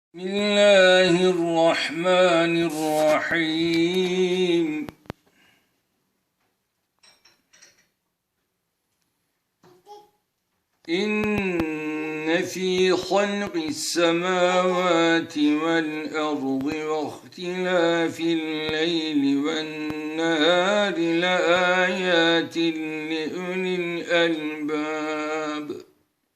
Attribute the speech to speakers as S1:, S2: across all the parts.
S1: بسم الله الرحمن الرحيم. إن في خلق السماوات والأرض واختلاف الليل والنهار لآيات لأولي الألباب.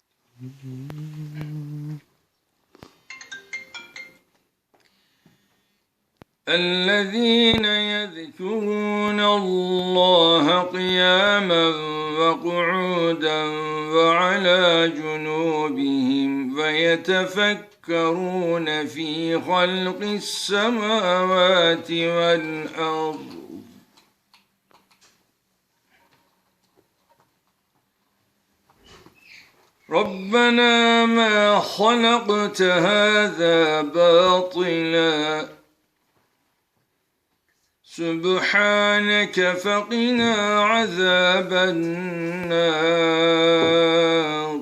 S1: الذين يذكرون الله قياما وقعودا وعلى جنوبهم ويتفكرون في خلق السماوات والأرض ربنا ما خلقت هذا باطلا سبحانك فقنا عذاب النار.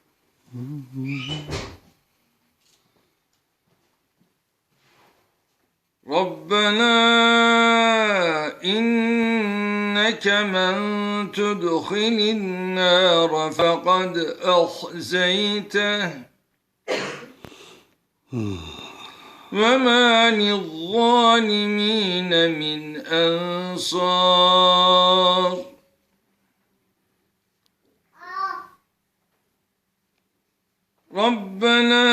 S1: ربنا إنك من تدخل النار فقد أخزيته وما للظالمين من أنصار. ربنا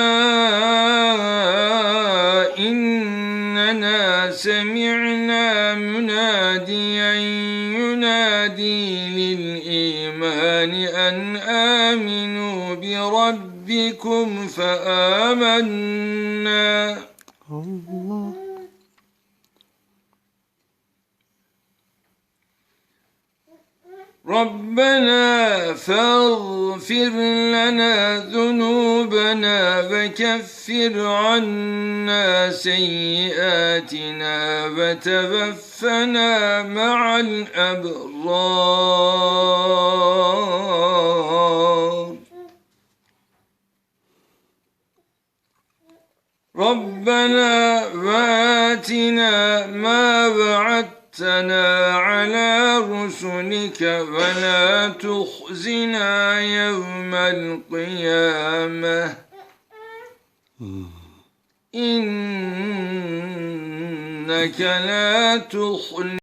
S1: إننا سمعنا مناديا ينادي للإيمان أن آمنوا بربكم فآمنا. ربنا فاغفر لنا ذنوبنا وكفر عنا سيئاتنا وتوفنا مع الأبرار. ربنا وآتنا ما وعدتنا على رسلك ولا تخزنا يوم القيامة إنك لا تخلف